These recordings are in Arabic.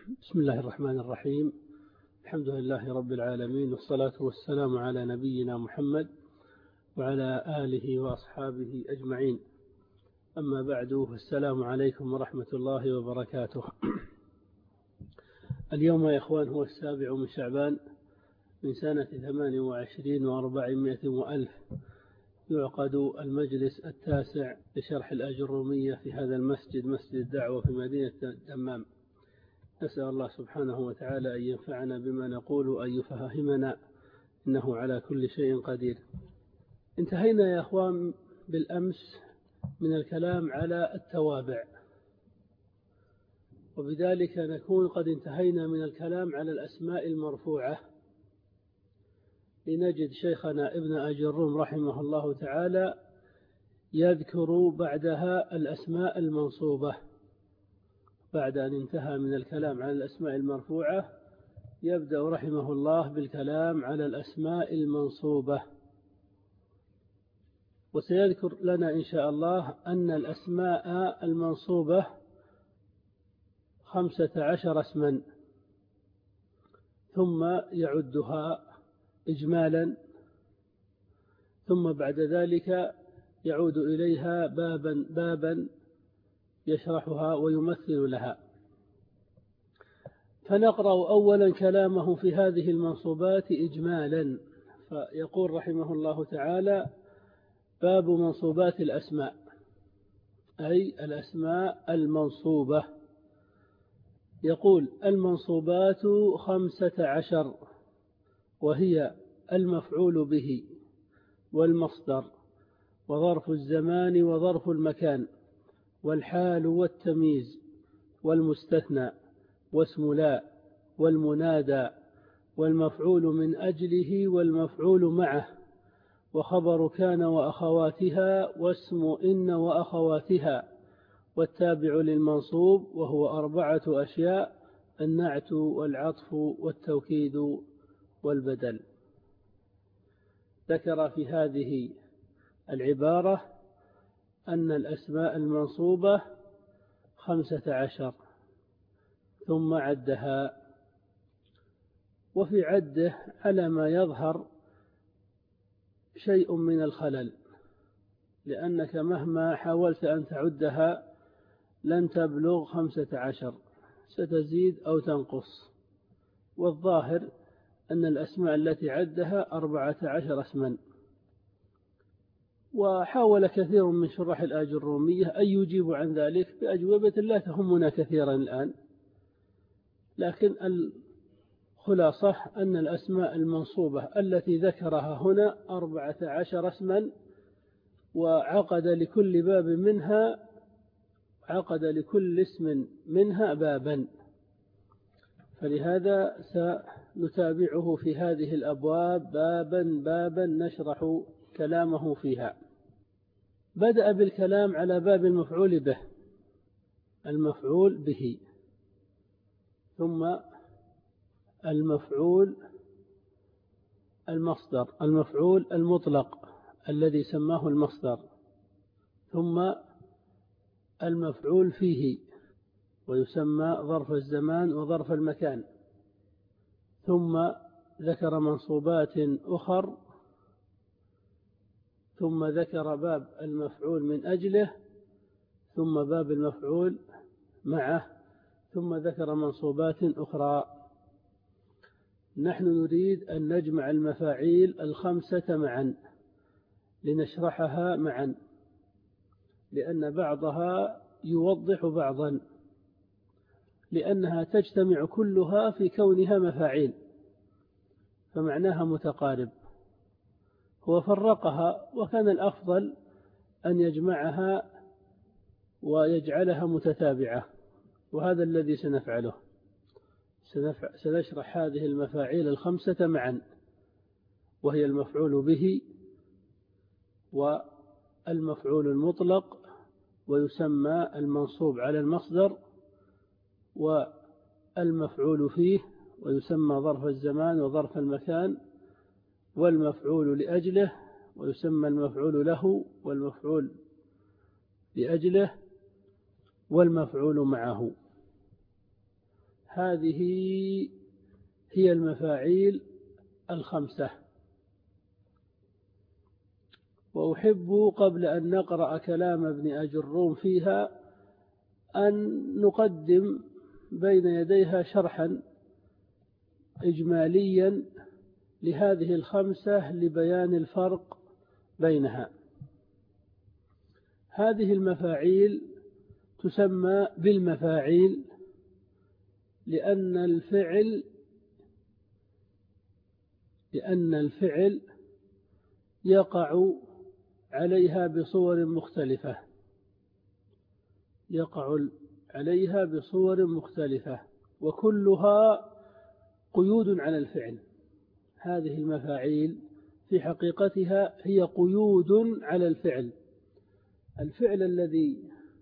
بسم الله الرحمن الرحيم. الحمد لله رب العالمين، والصلاة والسلام على نبينا محمد وعلى آله وأصحابه أجمعين. أما بعد، فالسلام عليكم ورحمة الله وبركاته. اليوم يا إخوان هو 7 من شعبان من سنة 28 و400 وألف، يعقد المجلس 9 لشرح الآجرومية في هذا المسجد، مسجد الدعوة في مدينة الدمام. نسأل الله سبحانه وتعالى أن ينفعنا بما نقول وأن يفهمنا، إنه على كل شيء قدير. انتهينا يا أخوان بالأمس من الكلام على التوابع، وبذلك نكون قد انتهينا من الكلام على الأسماء المرفوعة، لنجد شيخنا ابن أجروم رحمه الله تعالى يذكر بعدها الأسماء المنصوبة. بعد أن انتهى من الكلام على الأسماء المرفوعة، يبدأ رحمه الله بالكلام على الأسماء المنصوبة، وسيذكر لنا إن شاء الله أن الأسماء المنصوبة 15 اسما، ثم يعدها إجمالا، ثم بعد ذلك يعود إليها بابا يشرحها ويمثل لها. فنقرأ أولا كلامه في هذه المنصوبات إجمالا. فيقول رحمه الله تعالى: باب منصوبات الأسماء، أي الأسماء المنصوبة. يقول: المنصوبات 15، وهي المفعول به، والمصدر، وظرف الزمان وظرف المكان، والحال والتمييز، والمستثنى، واسم لا، والمنادى، والمفعول من أجله، والمفعول معه، وخبر كان وأخواتها، واسم إن وأخواتها، والتابع للمنصوب، وهو 4 أشياء: النعت والعطف والتوكيد والبدل. ذكر في هذه العبارة أن الأسماء المنصوبة 15، ثم عدها. وفي عده على ما يظهر شيء من الخلل، لأنك مهما حاولت أن تعدها لن تبلغ 15، ستزيد أو تنقص. والظاهر أن الأسماء التي عدها 14 اسما. وحاول كثير من شراح الآجرومية أن يجيبوا عن ذلك بأجوبة لا تهمنا كثيرا الآن، لكن الخلاصة أن الأسماء المنصوبة التي ذكرها هنا 14 اسما، وعقد لكل باب منها، عقد لكل اسم منها بابا. فلهذا سنتابعه في هذه الأبواب بابا نشرح كلامه فيها. بدأ بالكلام على باب المفعول به، المفعول به، ثم المفعول المصدر، المفعول المطلق الذي سماه المصدر، ثم المفعول فيه ويسمى ظرف الزمان وظرف المكان، ثم ذكر منصوبات أخر، ثم ذكر باب المفعول من أجله، ثم باب المفعول معه، ثم ذكر منصوبات أخرى. نحن نريد أن نجمع المفاعيل 5 معا لنشرحها معا، لأن بعضها يوضح بعضا، لأنها تجتمع كلها في كونها مفاعيل، فمعناها متقارب. هو فرقها، وكان الأفضل أن يجمعها ويجعلها متتابعة، وهذا الذي سنفعله. سنشرح هذه المفاعيل 5 معا، وهي المفعول به، والمفعول المطلق، ويسمى المنصوب على المصدر، والمفعول فيه، ويسمى ظرف الزمان وظرف المكان، والمفعول لأجله، ويسمى المفعول له والمفعول لأجله، والمفعول معه. هذه هي المفاعيل الخمسة. وأحب قبل أن نقرأ كلام ابن أجروم فيها أن نقدم بين يديها شرحا إجماليا لهذه الخمسة لبيان الفرق بينها. هذه المفاعيل تسمى بالمفاعيل لأن الفعل يقع عليها بصور مختلفة، وكلها قيود على الفعل. هذه المفاعيل في حقيقتها هي قيود على الفعل. الفعل الذي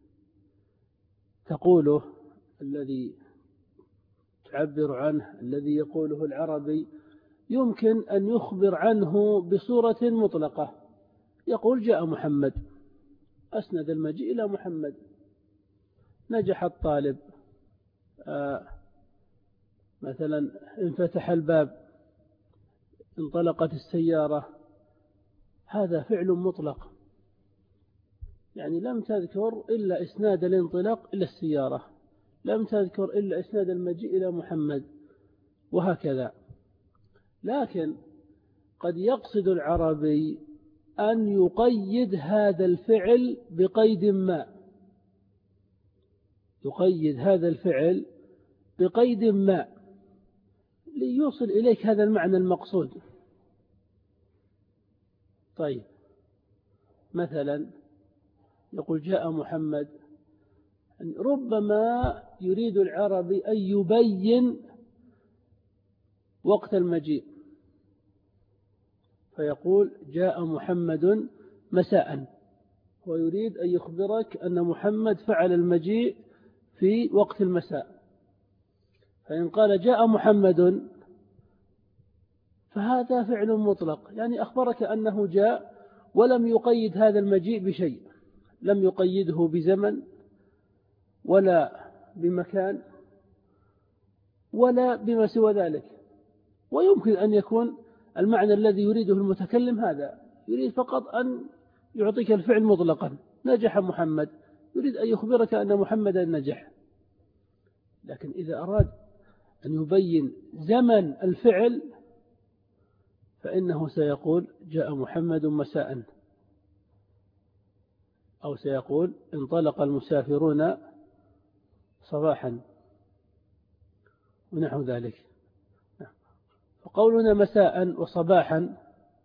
تقوله، الذي تعبر عنه، الذي يقوله العربي، يمكن أن يخبر عنه بصورة مطلقة. يقول جاء محمد، أسند المجيء إلى محمد. نجح الطالب، مثلا انفتح الباب، انطلقت السيارة. هذا فعل مطلق، يعني لم تذكر إلا إسناد الانطلاق إلى السيارة، لم تذكر إلا إسناد المجيء إلى محمد، وهكذا. لكن قد يقصد العربي أن يقيد هذا الفعل بقيد ما، ليوصل إليك هذا المعنى المقصود. طيب، مثلا يقول جاء محمد، ربما يريد العربي أن يبين وقت المجيء، فيقول جاء محمد مساء، ويريد أن يخبرك أن محمد فعل المجيء في وقت المساء. فإن قال جاء محمد فهذا فعل مطلق، يعني أخبرك أنه جاء ولم يقيد هذا المجيء بشيء، لم يقيده بزمن ولا بمكان ولا بما سوى ذلك. ويمكن أن يكون المعنى الذي يريده المتكلم هذا، يريد فقط أن يعطيك الفعل مطلقا، نجح محمد، يريد أن يخبرك أن محمدا نجح. لكن إذا أراد أن يبين زمن الفعل فإنه سيقول جاء محمد مساء، أو سيقول انطلق المسافرون صباحا، ونحو ذلك. فقولنا مساء وصباحا،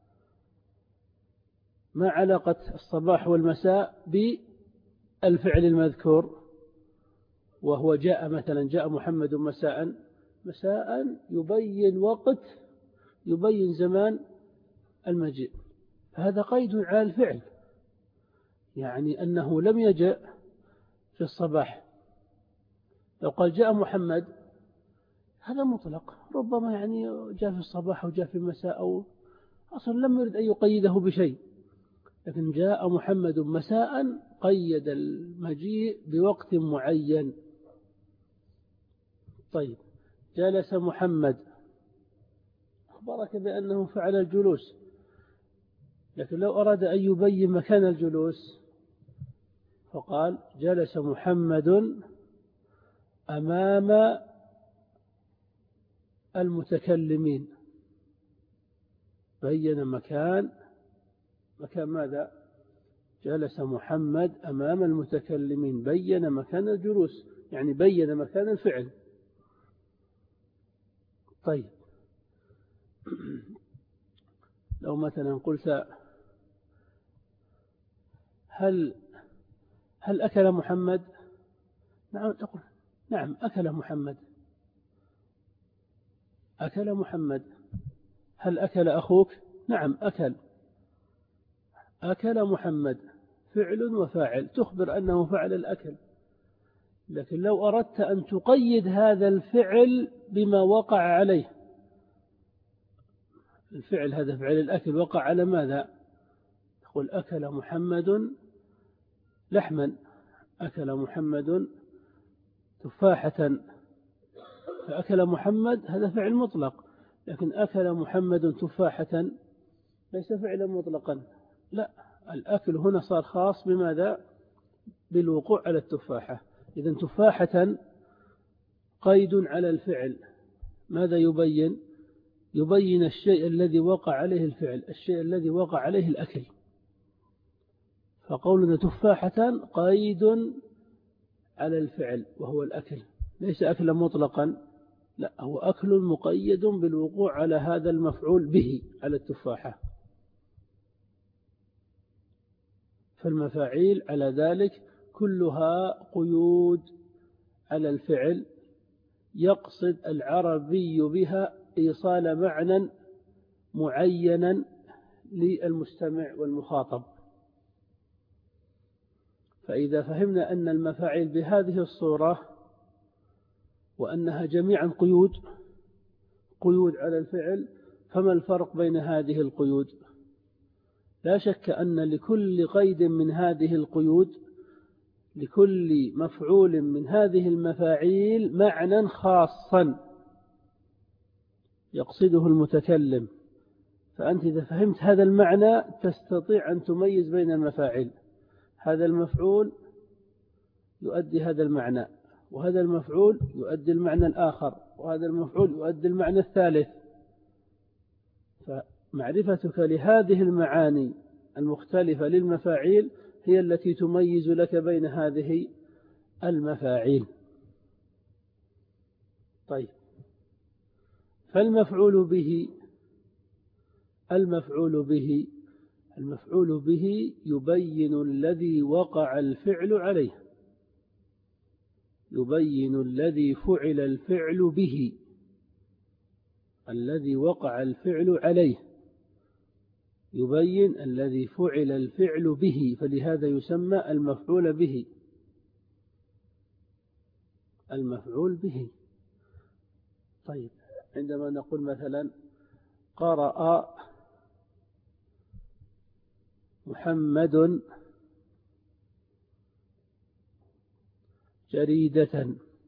ما علاقة الصباح والمساء بالفعل المذكور وهو جاء؟ مثلا جاء محمد مساء، يبين وقت، يبين زمان المجيء، فهذا قيد على الفعل، يعني أنه لم يجأ في الصباح. لو قال جاء محمد هذا مطلق، ربما يعني جاء في الصباح أو جاء في المساء، أو أصلا لم يرد أن يقيده بشيء. لكن جاء محمد مساء قيد المجيء بوقت معين. طيب، جلس محمد، أخبرك بأنه فعل الجلوس، لكن لو أراد أن يبين مكان الجلوس فقال جلس محمد أمام المتكلمين، بين مكان ماذا؟ جلس محمد أمام المتكلمين، بين مكان الجلوس، يعني بين مكان الفعل. طيب، لو مثلا قلت هل أكل محمد؟ نعم، تقول نعم أكل محمد، أكل محمد. هل أكل أخوك؟ نعم أكل محمد، فعل وفاعل، تخبر أنه فعل الأكل. لكن لو أردت أن تقيد هذا الفعل بما وقع عليه، الفعل هذا فعل الأكل وقع على ماذا؟ تقول أكل محمد لحما، أكل محمد تفاحة، فأكل محمد هذا فعل مطلق، لكن أكل محمد تفاحة ليس فعلا مطلقا، لا، الأكل هنا صار خاص بماذا؟ بالوقوع على التفاحة. إذن تفاحة قيد على الفعل، ماذا يبين؟ يبين الشيء الذي وقع عليه الفعل، الشيء الذي وقع عليه الأكل. فقولنا تفاحة قيد على الفعل وهو الأكل، ليس أكلا مطلقا، لا، هو أكل مقيد بالوقوع على هذا المفعول به، على التفاحة. فالمفاعيل على ذلك كلها قيود على الفعل، يقصد العربي بها إيصال معنى معينا للمستمع والمخاطب. فإذا فهمنا أن المفاعيل بهذه الصورة وأنها جميعا قيود على الفعل، فما الفرق بين هذه القيود؟ لا شك أن لكل قيد من هذه القيود، لكل مفعول من هذه المفاعيل معنى خاصا يقصده المتكلم. فأنت إذا فهمت هذا المعنى تستطيع أن تميز بين المفاعيل، هذا المفعول يؤدي هذا المعنى، وهذا المفعول يؤدي المعنى الآخر، وهذا المفعول يؤدي المعنى الثالث. فمعرفتك لهذه المعاني المختلفة للمفاعيل هي التي تميز لك بين هذه المفاعيل. طيب، فالمفعول به يبين الذي وقع الفعل عليه، يبين الذي فعل الفعل به، الذي وقع الفعل عليه، يبين الذي فعل الفعل به، فلهذا يسمى المفعول به. المفعول به. طيب، عندما نقول مثلا قرأ محمد جريدة،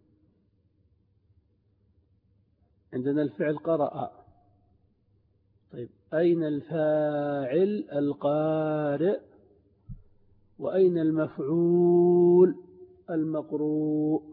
عندنا الفعل قرأ. طيب، أين الفاعل القارئ، وأين المفعول المقروء؟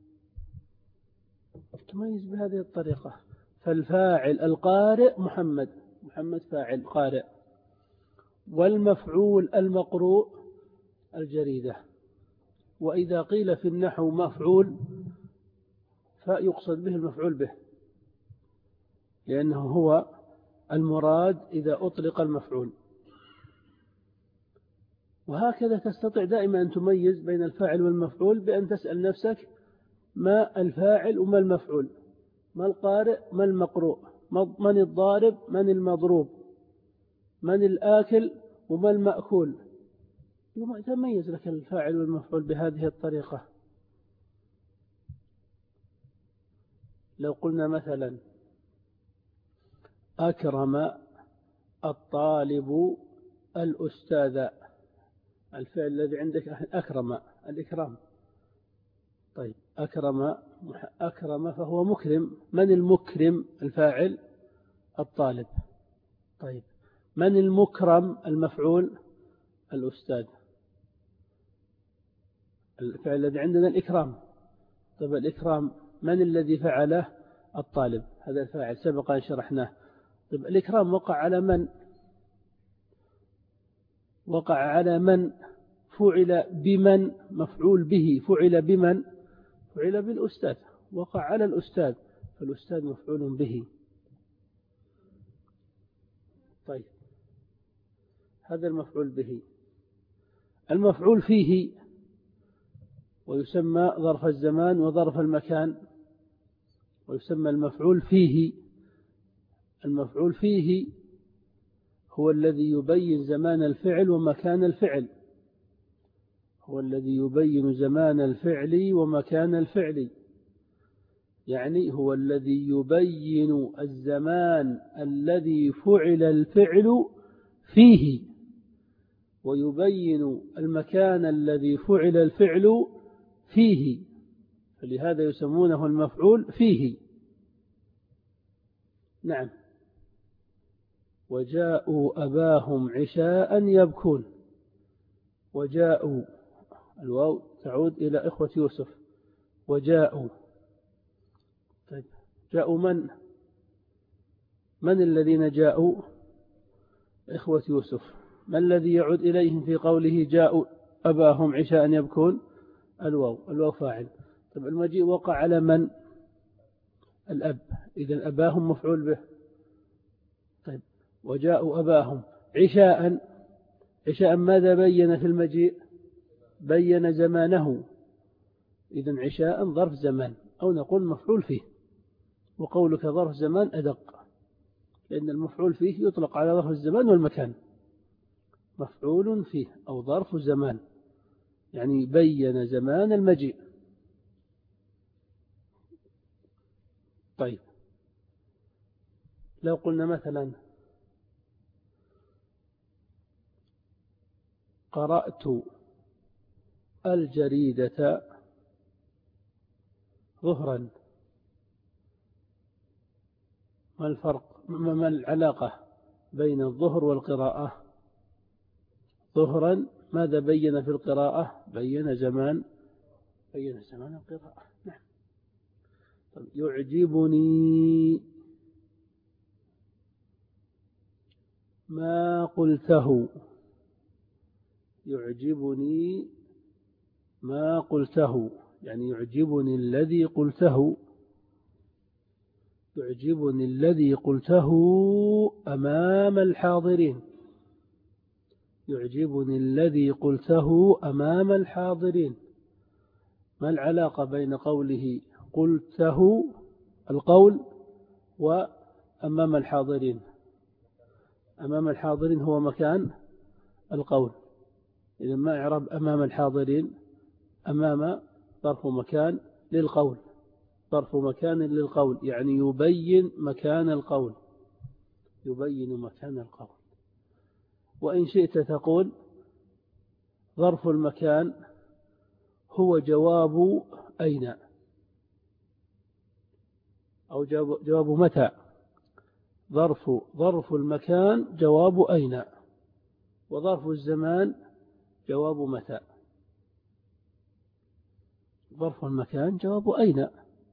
تميز بهذه الطريقة. فالفاعل القارئ محمد فاعل قارئ، والمفعول المقروء الجريدة. وإذا قيل في النحو مفعول فيقصد به المفعول به، لأنه هو المراد إذا أطلق المفعول. وهكذا تستطيع دائما أن تميز بين الفاعل والمفعول بأن تسأل نفسك ما الفاعل وما المفعول، ما القارئ ما المقروء، من الضارب من المضروب، من الآكل وما المأكول. تميز لك الفاعل والمفعول بهذه الطريقة. لو قلنا مثلا أكرم الطالب الأستاذ، الفعل الذي عندك أكرم، الإكرام. طيب، أكرم فهو مكرم، من المكرم؟ الفاعل الطالب. طيب، من المكرم؟ المفعول الأستاذ. الفعل الذي عندنا الإكرام. طيب، الإكرام من الذي فعله؟ الطالب، هذا الفاعل سبق أن شرحناه. طيب، الإكرام وقع على من؟ وقع على من؟ فعل بمن؟ مفعول به فعل بمن؟ فعل بالأستاذ، وقع على الأستاذ، فالأستاذ مفعول به. طيب، هذا المفعول به. المفعول فيه ويسمى ظرف الزمان وظرف المكان، ويسمى المفعول فيه. المفعول فيه هو الذي يبين زمان الفعل ومكان الفعل، هو الذي يبين زمان الفعل ومكان الفعل، يعني هو الذي يبين الزمان الذي فعل الفعل فيه، ويبين المكان الذي فعل الفعل فيه، فلهذا يسمونه المفعول فيه. نعم. وجاءوا أباهم عشاء يبكون. وجاءوا، الواو تعود إلى إخوة يوسف. وجاءوا. طيب جاءوا من الذين جاءوا؟ إخوة يوسف. ما الذي يعود إليهم في قوله جاءوا أباهم عشاء يبكون؟ الواو فاعل. طيب المجيء وقع على من؟ الأب، إذن أباهم مفعول به. طيب وجاءوا أباهم عشاء ماذا بين في المجيء؟ بين زمانه، إذن عشاء ظرف زمان، أو نقول مفعول فيه. وقولك ظرف زمان أدق، لأن المفعول فيه يطلق على ظرف الزمان والمكان. مفعول فيه أو ظرف زمان، يعني بين زمان المجيء. طيب لو قلنا مثلا قرأت الجريدة ظهرا، ما الفرق؟ ما العلاقة بين الظهر والقراءة؟ ظهرا ماذا بين في القراءة؟ بين زمان القراءة. نعم. طيب يعجبني ما قلته. يعجبني ما قلته، يعني يعجبني الذي قلته. يعجبني الذي قلته أمام الحاضرين. يعجبني الذي قلته أمام الحاضرين. ما العلاقة بين قوله قلته القول وأمام الحاضرين؟ أمام الحاضرين هو مكان القول، إذا ما إعراب أمام الحاضرين؟ أمام ظرف مكان للقول، ظرف مكان للقول، يعني يبين مكان القول. يبين مكان القول. وإن شئت تقول ظرف المكان هو جواب أين، أو جواب متى. ظرف المكان جواب أين، وظرف الزمان جواب متى. ظرف المكان جواب أين.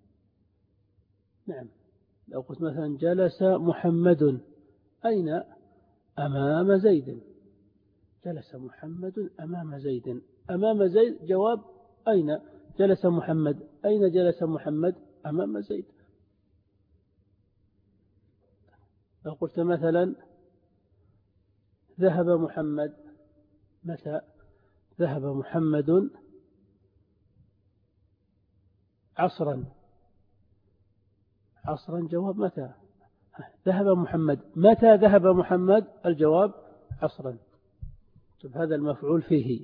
نعم. لو قلت مثلا جلس محمد أين؟ أمام زيد. جلس محمد أمام زيد. أمام زيد جواب أين. جلس محمد، أين جلس محمد؟ أمام زيد. لو قلت مثلا ذهب محمد، متى؟ ذهب محمد عصرا. عصرا جواب متى. ذهب محمد، متى ذهب محمد؟ الجواب عصرا. طيب هذا المفعول فيه.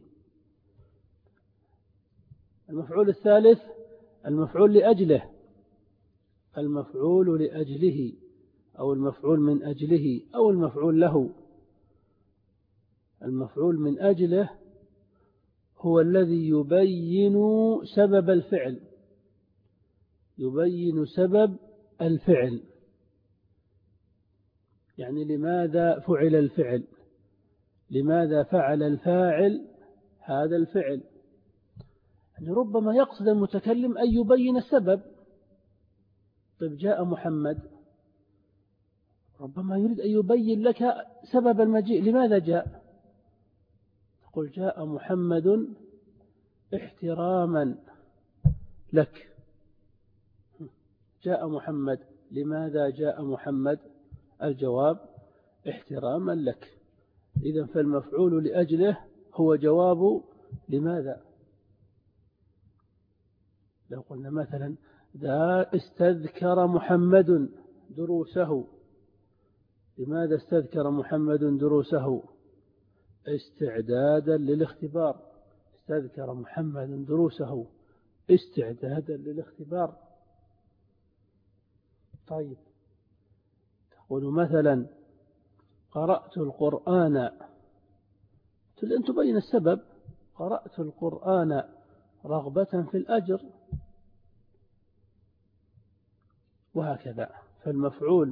المفعول الثالث المفعول لأجله. المفعول لأجله، أو المفعول من أجله، أو المفعول له. المفعول من أجله هو الذي يبين سبب الفعل. يبين سبب الفعل، يعني لماذا فعل الفعل، لماذا فعل الفاعل هذا الفعل. يعني ربما يقصد المتكلم أن يبين السبب. طيب جاء محمد، ربما يريد أن يبين لك سبب المجيء، لماذا جاء. تقول جاء محمد احتراما لك. جاء محمد، لماذا جاء محمد؟ الجواب احتراما لك. إذن فالمفعول لأجله هو جواب لماذا. لو قلنا مثلا استذكر محمد دروسه. لماذا استذكر محمد دروسه؟ استعدادا للاختبار. استذكر محمد دروسه استعدادا للاختبار. طيب تقول مثلا قرأت القرآن، أن تبين السبب. قرأت القرآن رغبة في الأجر، وهكذا. فالمفعول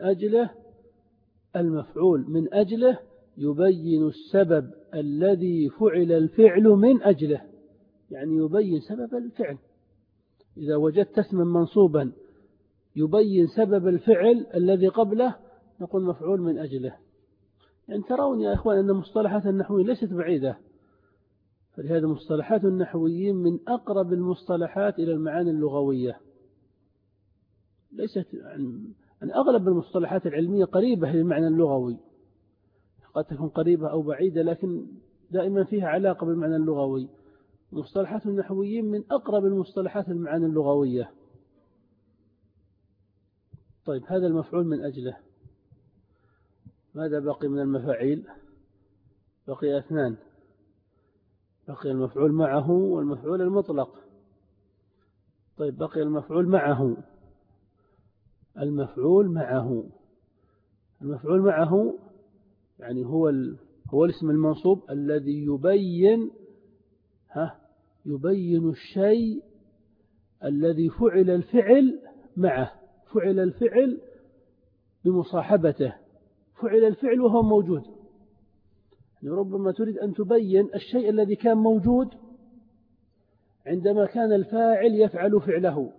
من أجله يبين السبب الذي فعل الفعل من أجله، يعني يبين سبب الفعل. إذا وجدت اسما منصوبا يبين سبب الفعل الذي قبله نقول مفعول من أجله. يعني ترون يا إخوان أن مصطلحات النحويين ليست بعيدة، فلهذا مصطلحات النحويين من أقرب المصطلحات إلى المعاني اللغوية، ليست يعني أغلب المصطلحات العلمية قريبة للمعنى اللغوي، قد تكون قريبة أو بعيدة لكن دائما فيها علاقة بالمعنى اللغوي. مصطلحات النحويين من أقرب المصطلحات المعاني اللغوية. طيب هذا المفعول من أجله، ماذا بقي من المفاعيل؟ بقي اثنان، بقي المفعول معه والمفعول المطلق. طيب بقي المفعول معه. المفعول معه يعني هو الاسم المنصوب الذي يبين الشيء الذي فعل الفعل معه، فعل الفعل بمصاحبته، فعل الفعل وهو موجود. يعني ربما تريد أن تبين الشيء الذي كان موجود عندما كان الفاعل يفعل فعله.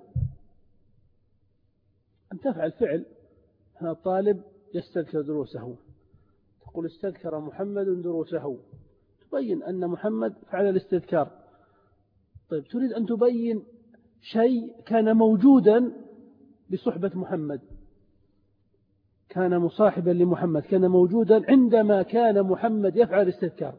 أن تفعل فعل، هذا الطالب يستذكر دروسه، تقول استذكر محمد دروسه، تبين أن محمد فعل الاستذكار. طيب تريد أن تبين شيء كان موجودا بصحبة محمد، كان مصاحبا لمحمد، كان موجودا عندما كان محمد يفعل الاستذكار.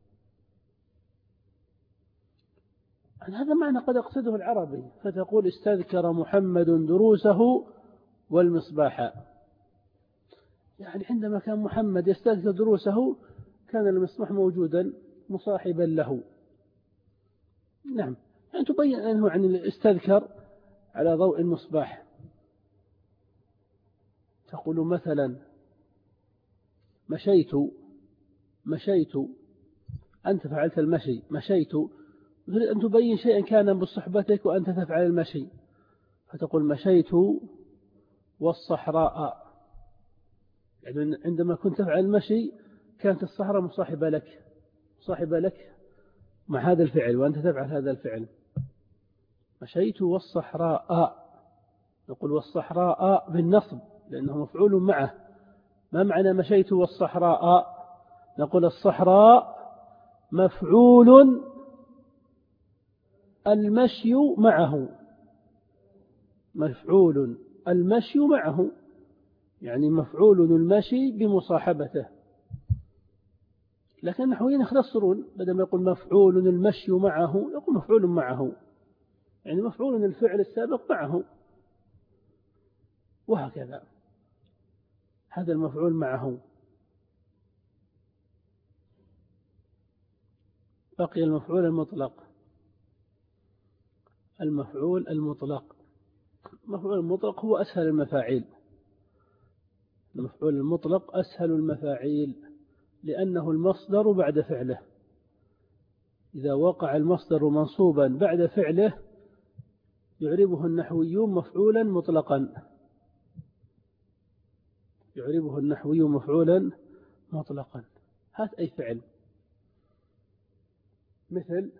هذا معنى قد أقصده العربي، فتقول استذكر محمد دروسه والمصباح، يعني عندما كان محمد يستذكر دروسه كان المصباح موجودا مصاحبا له. نعم، يعني تبين أنه عن استذكر على ضوء المصباح. تقول مثلا مشيت، أنت فعلت المشي، مشيت، تريد أن تبين شيئا كان بصحبتك وأنت تفعل المشي، فتقول مشيت والصحراء، يعني عندما كنت تفعل المشي كانت الصحراء مصاحبة لك مع هذا الفعل وأنت تفعل هذا الفعل. مشيت والصحراء، نقول والصحراء بالنصب لأنه مفعول معه. ما معنى مشيت والصحراء؟ نقول الصحراء مفعول المشي معه، مفعول المشي معه، يعني مفعول المشي بمصاحبته. لكن النحويين يختصرون، بدل ما يقول مفعول المشي معه يقول مفعول معه، يعني مفعول الفعل السابق معه، وهكذا. هذا المفعول معه. بقي المفعول المطلق. المفعول المطلق هو أسهل المفاعيل. المفعول المطلق أسهل المفاعيل لأنه المصدر بعد فعله. إذا وقع المصدر منصوبا بعد فعله يعربه النحويون مفعولا مطلقا، يعربه النحوي مفعولا مطلقا. هات أي فعل، مثل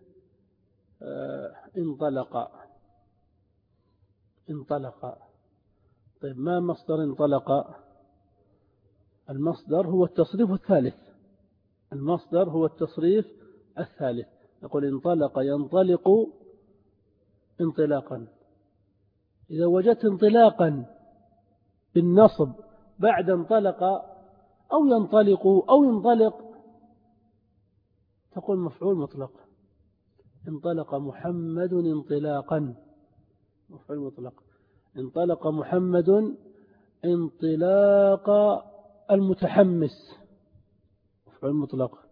انطلق. طيب ما مصدر انطلق؟ المصدر هو التصريف الثالث، المصدر هو التصريف الثالث. نقول انطلق ينطلق انطلاقا. إذا وجدت انطلاقا بالنصب بعد انطلق أو ينطلق أو ينطلق تقول مفعول مطلق. انطلق محمد انطلاقا، مفعول مطلق. انطلق محمد انطلاق المتحمس، مفعول مطلق.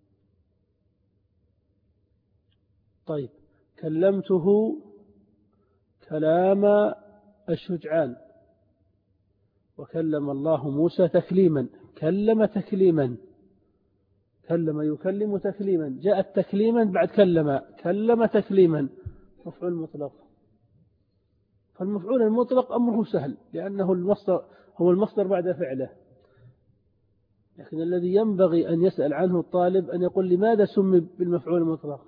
طيب كلمته كلام الشجعان، وكلم الله موسى تكليما. كلم تكليما، كلم يكلم تكليما، جاءت تكليما بعد كلم تكليما، مفعول مطلق. فالمفعول المطلق أمره سهل لأنه المصدر هو المصدر بعد فعله. لكن الذي ينبغي أن يسأل عنه الطالب أن يقول لماذا سمي بالمفعول المطلق؟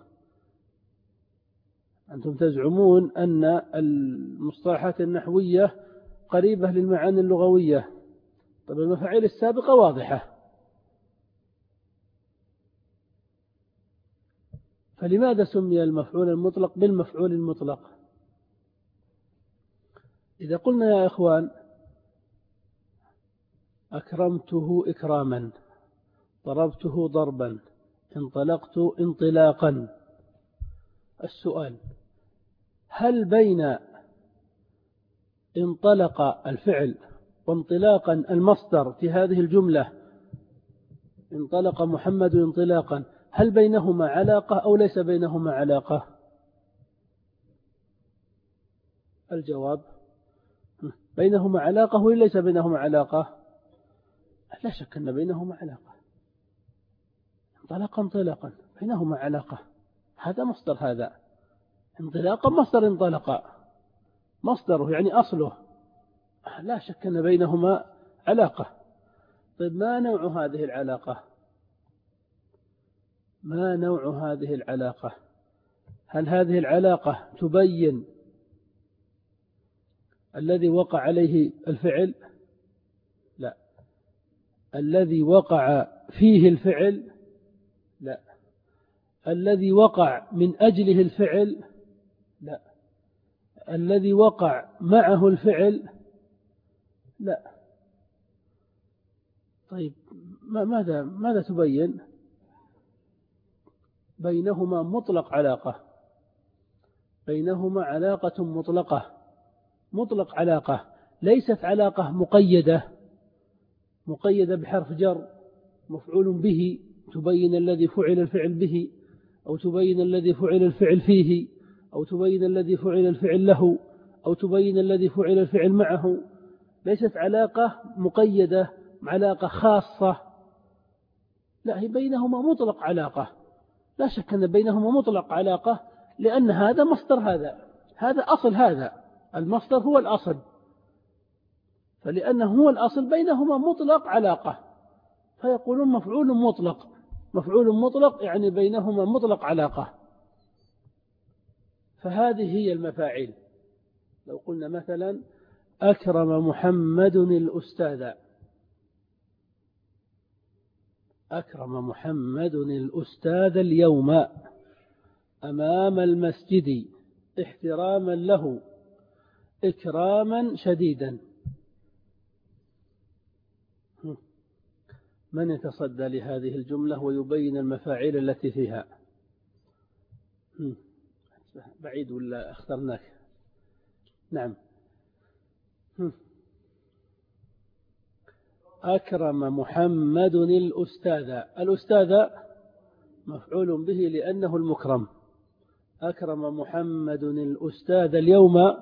أنتم تزعمون أن المصطلحات النحوية قريبة للمعاني اللغوية. طب المفاعيل السابقة واضحة، فلماذا سمي المفعول المطلق بالمفعول المطلق؟ إذا قلنا يا إخوان أكرمته إكراما، ضربته ضربا، انطلقت انطلاقا، السؤال: هل بين انطلق الفعل وانطلاقا المصدر في هذه الجملة، انطلق محمد انطلاقا، هل بينهما علاقة أو ليس بينهما علاقة؟ الجواب: بينهما علاقة ولا ليس بينهما علاقة؟ لا شك أن بينهما علاقة. انطلاقا بينهما علاقة، هذا مصدر هذا، انطلاقا مصدر انطلق، مصدره يعني أصله، لا شك أن بينهما علاقة. طيب ما نوع هذه العلاقة؟ ما نوع هذه العلاقة؟ هل هذه العلاقة تبين الذي وقع عليه الفعل؟ لا. الذي وقع فيه الفعل؟ لا. الذي وقع من أجله الفعل؟ لا. الذي وقع معه الفعل؟ لا. طيب ماذا تبين؟ بينهما مطلق علاقة، بينهما علاقة مطلقة، مطلق علاقة، ليست علاقة مقيدة بحرف جر مفعول به تبين الذي فعل الفعل به، أو تبين الذي فعل الفعل فيه، أو تبين الذي فعل الفعل له، أو تبين الذي فعل الفعل معه. ليست علاقة مقيدة، علاقة خاصة، لا، هي بينهما مطلق علاقة. لا شك أن بينهما مطلق علاقة، لأن هذا مصدر هذا أصل، هذا المصدر هو الأصل، فلأنه هو الأصل بينهما مطلق علاقة، فيقولون مفعول مطلق. مفعول مطلق يعني بينهما مطلق علاقة. فهذه هي المفاعيل. لو قلنا مثلا أكرم محمد الأستاذ، أكرم محمد الأستاذ اليوم أمام المسجد احتراما له إكراما شديدا. من يتصدى لهذه الجملة ويبين المفاعيل التي فيها؟ بعيد ولا اخترناك؟ نعم. أكرم محمد الأستاذ، الأستاذ مفعول به لأنه المكرم. أكرم محمد الأستاذ اليوم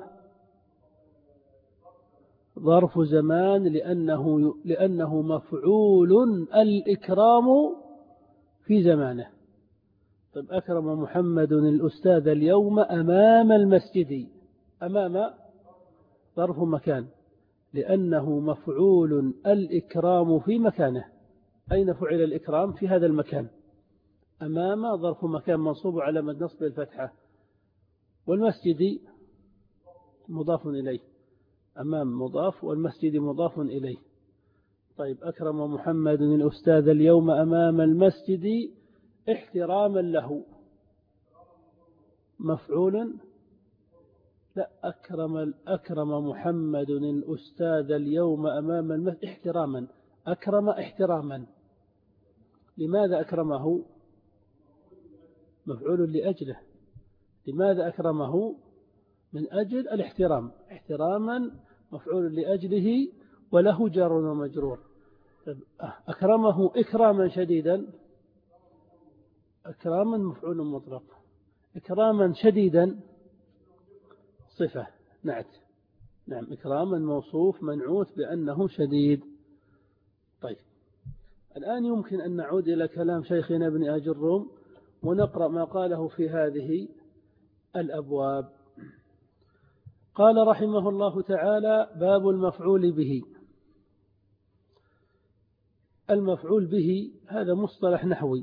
ظرف زمان لأنه مفعول الإكرام في زمانه. طيب أكرم محمد الأستاذ اليوم أمام المسجد، أمام ظرف مكان لأنه مفعول الإكرام في مكانه. أين فعل الإكرام؟ في هذا المكان. أمام ظرف مكان منصوب على نصب الفتحة، والمسجد مضاف إليه، أمام مضاف والمسجد مضاف إليه. طيب أكرم محمد الأستاذ اليوم أمام المسجد احتراما له، مفعول، لا، أكرم محمد الأستاذ اليوم أمام المسجد احتراما، أكرم احتراما. لماذا أكرمه؟ مفعول لأجله. لماذا أكرمه؟ من أجل الاحترام، احتراما مفعول لأجله وله جار ومجرور. أكرمه إكراما شديدا، إكراما مفعول مطلق، إكراما شديدا صفة نعت. نعم، إكراما موصوف منعوت بأنه شديد. طيب الآن يمكن أن نعود إلى كلام شيخنا ابن أجروم ونقرأ ما قاله في هذه الأبواب. قال رحمه الله تعالى: باب المفعول به. المفعول به هذا مصطلح نحوي،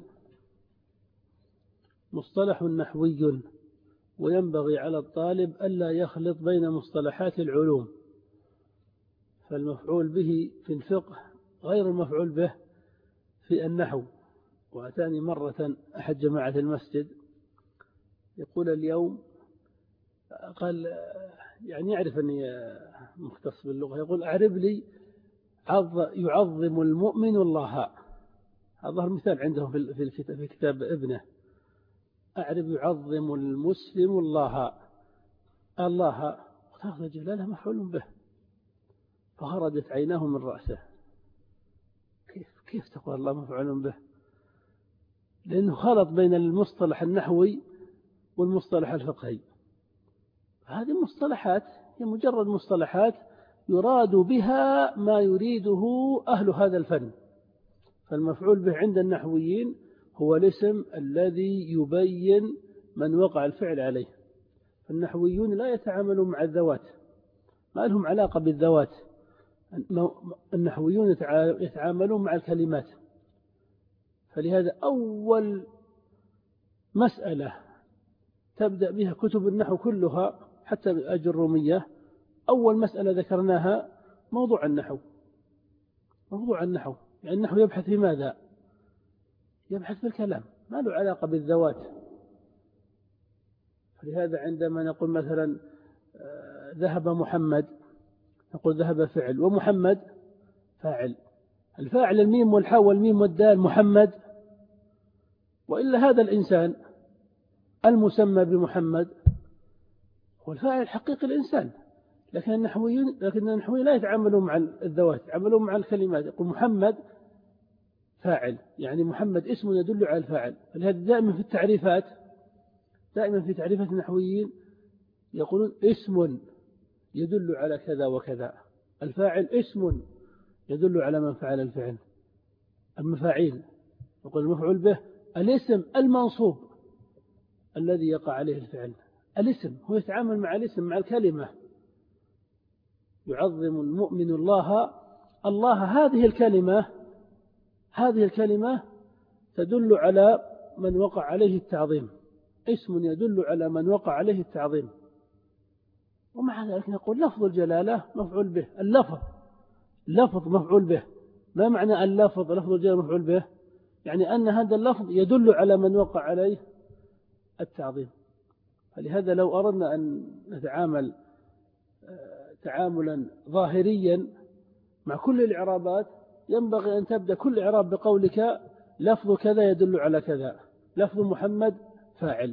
مصطلح نحوي، وينبغي على الطالب ألا يخلط بين مصطلحات العلوم، فالمفعول به في الفقه غير المفعول به في النحو. وأتاني مرة أحد جماعة المسجد يقول اليوم، قال يعني يعرف أني مختص باللغة، يقول: أعرب لي يعظم المؤمن الله. هذا مثال عندهم في كتاب ابنه: أعرب يعظم المسلم الله. الله تأخذ الجلالة مفعول به، فخرجت عيناه من رأسه. كيف تقول الله مفعول به؟ لأنه خلط بين المصطلح النحوي والمصطلح الفقهي. هذه مصطلحات هي مجرد مصطلحات يراد بها ما يريده أهل هذا الفن. فالمفعول به عند النحويين هو الاسم الذي يبين من وقع الفعل عليه. فالنحويون لا يتعاملون مع الذوات، ما لهم علاقة بالذوات. النحويون يتعاملون مع الكلمات. فلهذا أول مسألة تبدأ بها كتب النحو كلها حتى الأجرومية، أول مسألة ذكرناها موضوع النحو. موضوع النحو يعني النحو يبحث في ماذا؟ يبحث في الكلام، ما له علاقة بالذوات. فلهذا عندما نقول مثلا ذهب محمد، نقول ذهب فعل ومحمد فاعل. الفاعل الميم والحاء والميم والدال محمد، وإلا هذا الإنسان المسمى بمحمد هو الفاعل الحقيقي الإنسان. لكن النحويين لا يتعاملون مع الذوات، يتعاملون مع الكلمات. يقول محمد فاعل، يعني محمد اسم يدل على الفاعل. فلهذا دائما في التعريفات، دائما في تعريفات النحويين يقولون اسم يدل على كذا وكذا. الفاعل اسم يدل على من فعل الفعل. المفاعيل يقول المفعول به الاسم المنصوب الذي يقع عليه الفعل. الاسم هو يتعامل مع الاسم، مع الكلمة. يعظم المؤمن الله. الله هذه الكلمة تدل على من وقع عليه التعظيم، اسم يدل على من وقع عليه التعظيم. ومع ذلك نقول لفظ الجلالة مفعول به. لفظ مفعول به. ما معنى اللفظ لفظ الجلالة مفعول به؟ يعني أن هذا اللفظ يدل على من وقع عليه التعظيم. فلهذا لو أردنا أن نتعامل تعاملا ظاهريا مع كل الإعرابات، ينبغي أن تبدأ كل إعراب بقولك لفظ كذا يدل على كذا. لفظ محمد فاعل،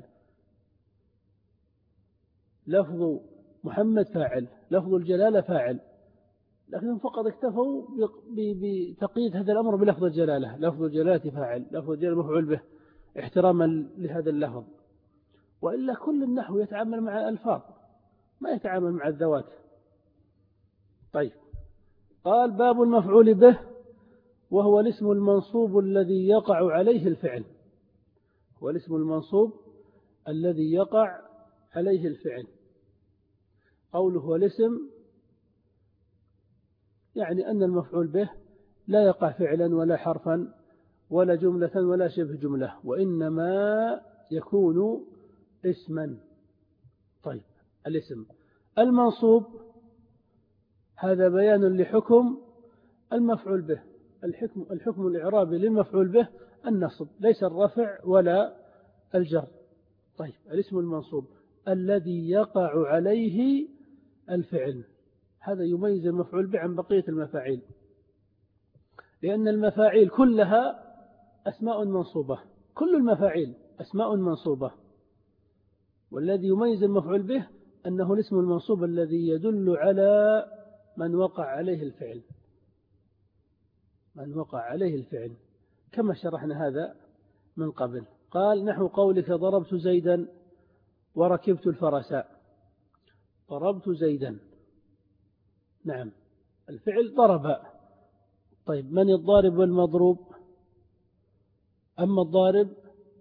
لفظ محمد فاعل، لفظ الجلالة فاعل. لكنهم فقط اكتفوا بتقييد هذا الأمر بلفظ الجلالة. لفظ الجلالة فاعل، لفظ الجلالة مفعول به، احتراما لهذا اللفظ. وإلا كل النحو يتعامل مع الألفاظ، ما يتعامل مع الذوات. طيب، قال: باب المفعول به، وهو الاسم المنصوب الذي يقع عليه الفعل. هو الاسم المنصوب الذي يقع عليه الفعل. قوله هو الاسم يعني أن المفعول به لا يقع فعلا ولا حرفا ولا جملة ولا شبه جملة، وإنما يكون اسما. طيب، الاسم المنصوب هذا بيان لحكم المفعول به. الحكم الإعرابي للمفعول به النصب، ليس الرفع ولا الجر. طيب، الاسم المنصوب الذي يقع عليه الفعل، هذا يميز المفعول به عن بقية المفاعيل، لأن المفاعيل كلها أسماء منصوبة. كل المفاعيل أسماء منصوبة، والذي يميز المفعول به أنه الاسم المنصوب الذي يدل على من وقع عليه الفعل. من وقع عليه الفعل كما شرحنا هذا من قبل. قال: نحو قولك ضربت زيدا وركبت الفرس. ضربت زيدا، نعم، الفعل ضرب. طيب، من الضارب والمضروب؟ أما الضارب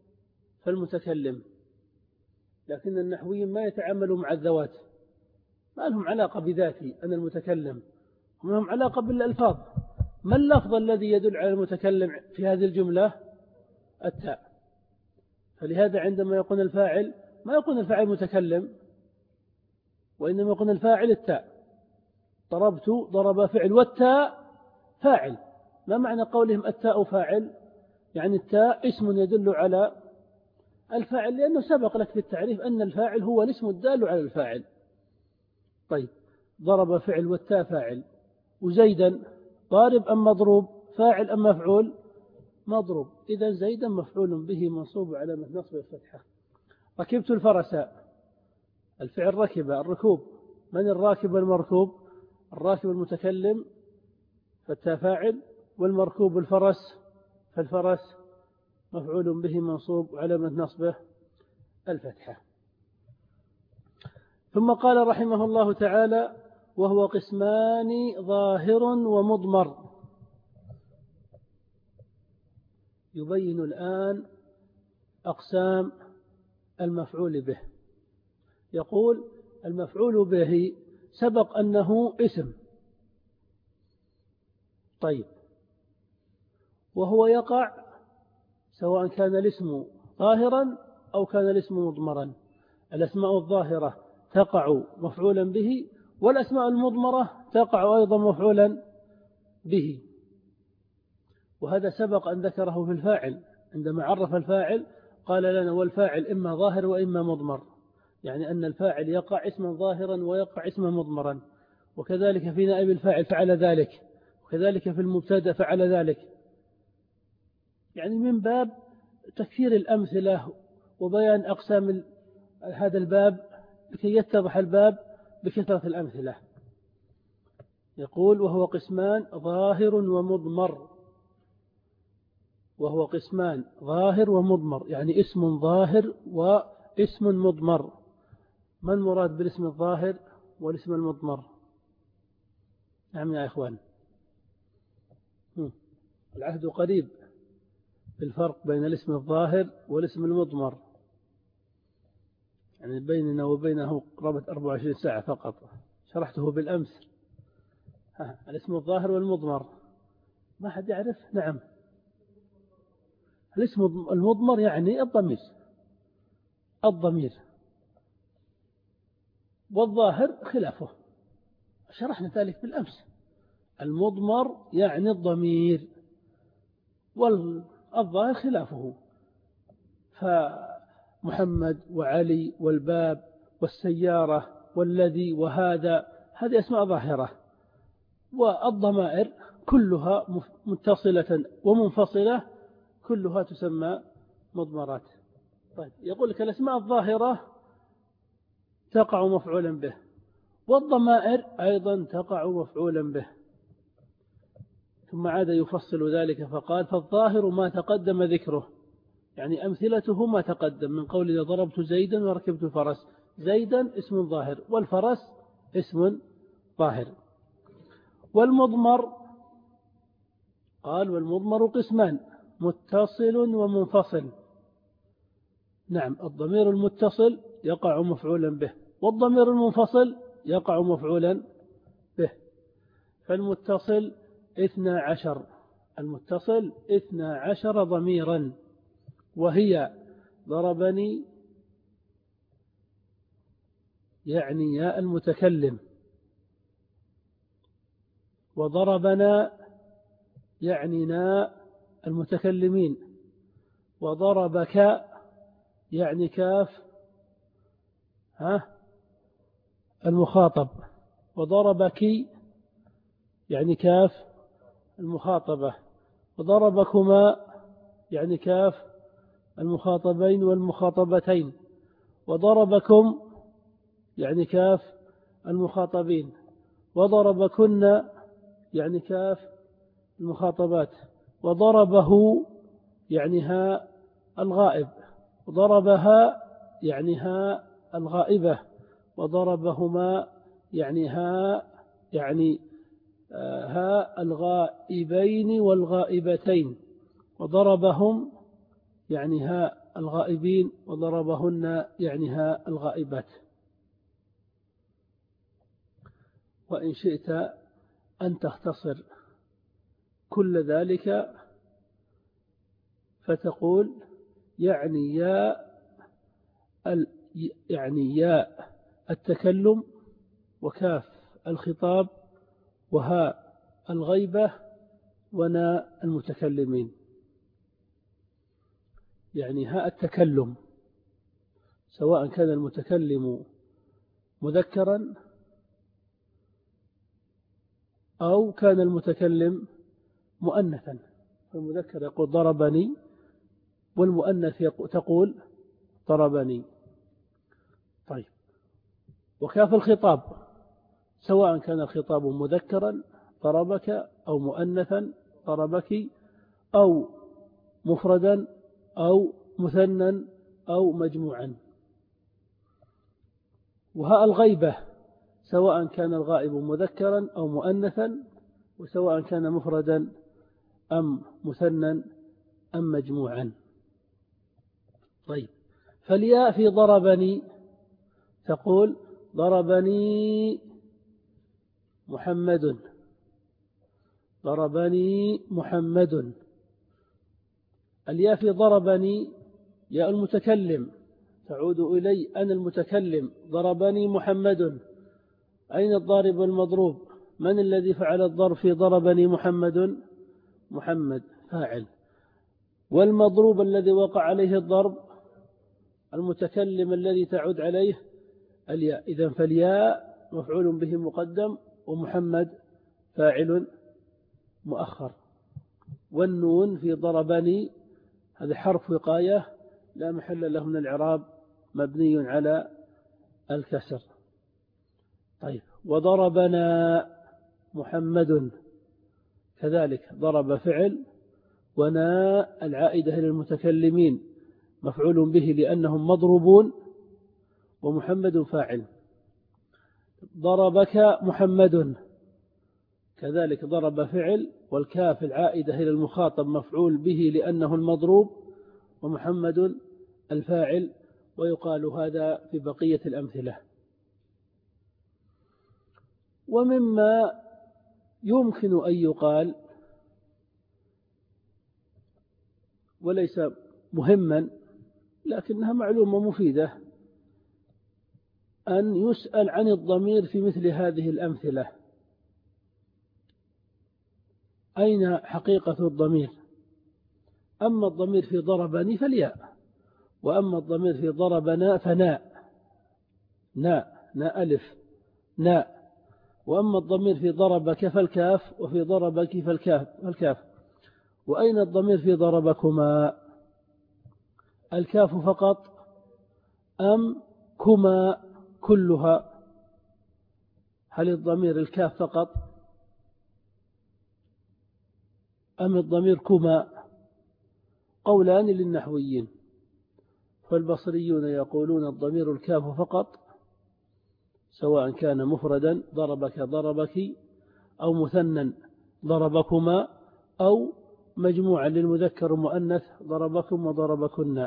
فالمتكلم. لكن النحويين ما يتعاملوا مع الذوات، ما لهم علاقة بذاتي أنا المتكلم، هم لهم علاقة بالألفاظ. ما اللفظ الذي يدل على المتكلم في هذه الجملة؟ التاء. فلهذا عندما يكون الفاعل ما يكون الفاعل متكلم، وإنما يكون الفاعل التاء. ضربت ضرب فعل والتاء فاعل. ما معنى قولهم التاء فاعل؟ يعني التاء اسم يدل على الفاعل، لأنه سبق لك في التعريف أن الفاعل هو الاسم الدال على الفاعل. طيب، ضرب فعل والتاء فاعل. وزيدا ضارب أم مضروب؟ فاعل أم مفعول؟ مضروب. إذا زيدا مفعول به منصوب على نصب الفتحة. ركبت الفرس، الفعل ركب الركوب. من الراكب والمركوب؟ الراكب المتكلم فالتاء فاعل، والمركوب الفرس فالفرس مفعول به منصوب على نصبه الفتحة. ثم قال رحمه الله تعالى: وهو قسمان ظاهر ومضمر. يبين الآن أقسام المفعول به. يقول: المفعول به سبق أنه اسم. طيب، وهو يقع سواء كان الاسم ظاهرا أو كان الاسم مضمرا. الأسماء الظاهرة تقع مفعولا به، والأسماء المضمرة تقع أيضا مفعولا به. وهذا سبق أن ذكره في الفاعل، عندما عرف الفاعل قال لنا: والفاعل إما ظاهر وإما مضمر، يعني أن الفاعل يقع اسما ظاهرا ويقع اسما مضمرا. وكذلك في نائب الفاعل فعل ذلك، وكذلك في المبتدأ فعل ذلك. يعني من باب تكثير الأمثلة وبيان أقسام هذا الباب لكي يتضح الباب بكثرة الأمثلة. يقول: وهو قسمان ظاهر ومضمر. وهو قسمان ظاهر ومضمر، يعني اسم ظاهر واسم مضمر. ما المراد بالاسم الظاهر والاسم المضمر؟ نعم يا إخوان، العهد قريب بالفرق بين الاسم الظاهر والاسم المضمر، يعني بيننا وبينه قرابة 24 ساعة فقط، شرحته بالأمس. الاسم الظاهر والمضمر ما حد يعرف؟ نعم، الاسم المضمر يعني الضمير، والظاهر خلافه، شرحنا ذلك بالأمس. المضمر يعني الضمير، والظاهر خلافه. فمحمد وعلي والباب والسيارة والذي وهذا، هذه أسماء ظاهرة. والضمائر كلها متصلة ومنفصلة كلها تسمى مضمرات. طيب، يقول لك الأسماء الظاهرة تقع مفعولا به، والضمائر أيضا تقع مفعولا به. ثم عاد يفصل ذلك فقال: فالظاهر ما تقدم ذكره، يعني أمثلته ما تقدم من قول: ضربت زيدا وركبت الفرس. زيدا اسم ظاهر، والفرس اسم ظاهر. والمضمر قال: والمضمر قسمان: متصل ومنفصل. نعم، الضمير المتصل يقع مفعولا به، والضمير المنفصل يقع مفعولا به. فالمتصل 12، المتصل 12 ضميرا، وهي: ضربني يعني يا المتكلم، وضربنا يعني نا المتكلمين، وضربك يعني كاف المخاطب، وضربك يعني كاف المخاطبة، وضربكما يعني كاف المخاطبين والمخاطبتين، وضربكم يعني كاف المخاطبين، وضربكن يعني كاف المخاطبات، وضربه يعني ها الغائب، وضربها يعني ها الغائبة، وضربهما يعني ها يعني ها الغائبين والغائبتين، وضربهم يعني ها الغائبين، وضربهن يعني ها الغائبات. وإن شئت أن تختصر كل ذلك فتقول يعني يا التكلم، وكاف الخطاب، وهاء الغيبة، وناء المتكلمين. يعني هاء التكلم سواء كان المتكلم مذكرا أو كان المتكلم مؤنثا، فالمذكر يقول ضربني، والمؤنث تقول ضربني. طيب، وكاف الخطاب سواء كان الخطاب مذكرا ضربك أو مؤنثا ضربك أو مفردا أو مثنى أو مجموعا. وهاء الغيبة سواء كان الغائب مذكرا أو مؤنثا، وسواء كان مفردا أم مثنى أم مجموعا. طيب، فالياء في ضربني تقول ضربني محمد، ضربني محمد. الياء في ضربني ياء المتكلم تعود إلي أنا المتكلم، ضربني محمد. أين الضارب والمضروب؟ من الذي فعل الضرب في ضربني محمد؟ محمد فاعل. والمضروب الذي وقع عليه الضرب المتكلم الذي تعود عليه الياء. إذن فالياء مفعول به مقدم، ومحمد فاعل مؤخر. والنون في ضربني هذا حرف وقاية لا محل له من الإعراب، مبني على الكسر. طيب، وضربنا محمد كذلك ضرب فعل، وناء العائدة إلى المتكلمين مفعول به لأنهم مضروبون، ومحمد فاعل. ضربك محمد كذلك ضرب فعل، والكاف العائدة إلى المخاطب مفعول به لأنه المضروب، ومحمد الفاعل. ويقال هذا في بقية الأمثلة. ومما يمكن أن يقال وليس مهما لكنها معلومة مفيدة، أن يسأل عن الضمير في مثل هذه الأمثلة. أين حقيقة الضمير؟ أما الضمير في ضربني فالياء، وأما الضمير في ضربنا فناء، ناء ألف ناء. وأما الضمير في ضربك فالكاف، وفي ضربك فالكاف. وأين الضمير في ضربكما؟ الكاف فقط أم كما كلها؟ هل الضمير الكاف فقط أم الضمير كما؟ قولان للنحويين، فالبصريون يقولون الضمير الكاف فقط، سواء كان مفردا ضربك ضربك، أو مثنى ضربكما، أو مجموعا للمذكر والمؤنث ضربكم وضربكن.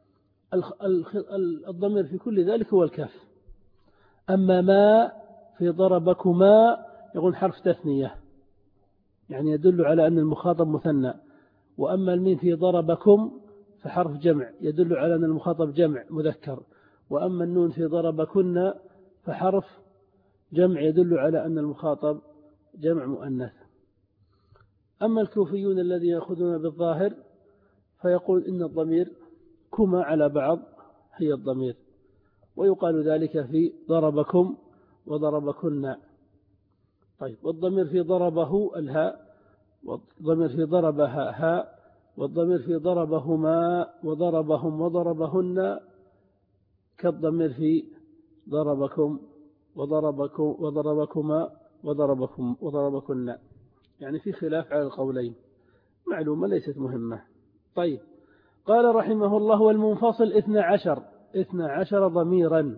الضمير في كل ذلك هو الكاف. أما ما في ضربكما يقول حرف تثنية، يعني يدل على أن المخاطب مثنى. وأما الميم في ضربكم فحرف جمع يدل على أن المخاطب جمع مذكر. وأما النون في ضربكن فحرف جمع يدل على أن المخاطب جمع مؤنث. أما الكوفيون الذين يأخذون بالظاهر فيقول إن الضمير كما على بعض هي الضمير، ويقال ذلك في ضربكم وضربكن. طيب، والضمير في ضربه الهاء، والضمير في ضربها هاء، والضمير في ضربهما وضربهم وضربهن كالضمير في ضربكم وضربكما وضربكن. يعني في خلاف على القولين، معلومة ليست مهمة. طيب، قال رحمه الله: والمنفصل 12 ضميرا،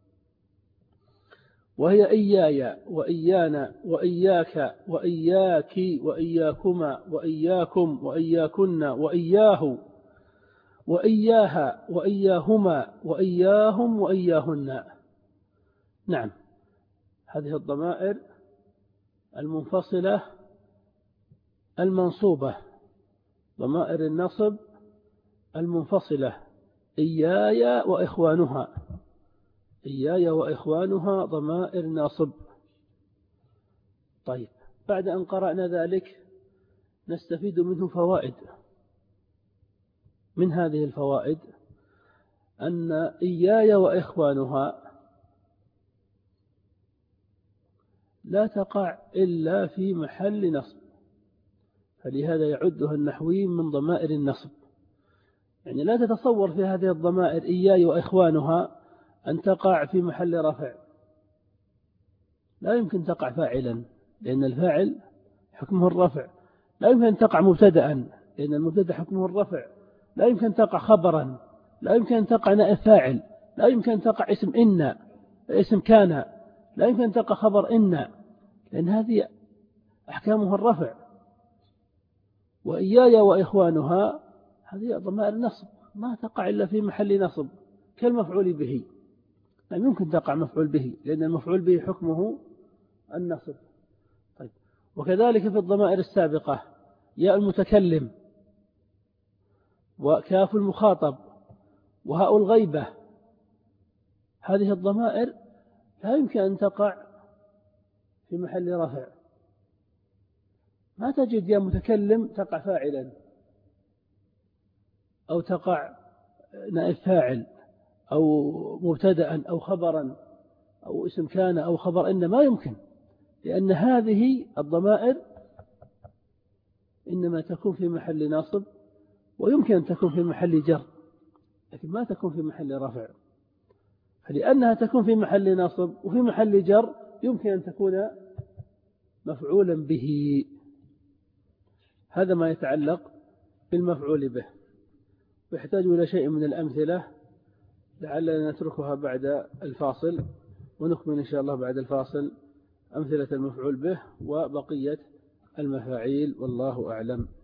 وهي إياي وإيانا وإياك وإياك وإياكما وإياكم وإياكن وإياه وإياها وإياهما وإياهم وإياهن. نعم، هذه الضمائر المنفصلة المنصوبة، ضمائر النصب المنفصلة، إياي وإخوانها، إياي وإخوانها ضمائر نصب. طيب، بعد أن قرأنا ذلك نستفيد منه فوائد. من هذه الفوائد أن إياي وإخوانها لا تقع إلا في محل نصب، فلهذا يعدها النحويين من ضمائر النصب. يعني لا تتصور في هذه الضمائر إياي وإخوانها أن تقع في محل رفع، لا يمكن تقع فاعلا لأن الفاعل حكمه الرفع، لا يمكن أن تقع مبتدأ لأن المبتدأ حكمه الرفع، لا يمكن أن تقع خبرا، لا يمكن أن تقع نائب فاعل، لا يمكن أن تقع اسم إن، اسم كان، لا يمكن أن تقع خبر إن، لأن هذه أحكامها الرفع. وإياي وإخوانها هذه ضمائر نصب ما تقع إلا في محل نصب كالمفعول به، لا يمكن تقع مفعول به لأن المفعول به حكمه النصب. طيب، وكذلك في الضمائر السابقة ياء المتكلم وكاف المخاطب وهاء الغيبة، هذه الضمائر لا يمكن أن تقع في محل رفع، ما تجد يا متكلم تقع فاعلا أو تقع نائب فاعل أو مبتدأ أو خبرا أو اسم كان أو خبر إن، ما يمكن، لأن هذه الضمائر إنما تكون في محل نصب، ويمكن أن تكون في محل جر لكن ما تكون في محل رفع. فلأنها تكون في محل نصب وفي محل جر يمكن أن تكون مفعولا به. هذا ما يتعلق بالمفعول به، ويحتاج إلى شيء من الأمثلة لعلنا نتركها بعد الفاصل، ونكمل إن شاء الله بعد الفاصل أمثلة المفعول به وبقية المفاعيل، والله أعلم.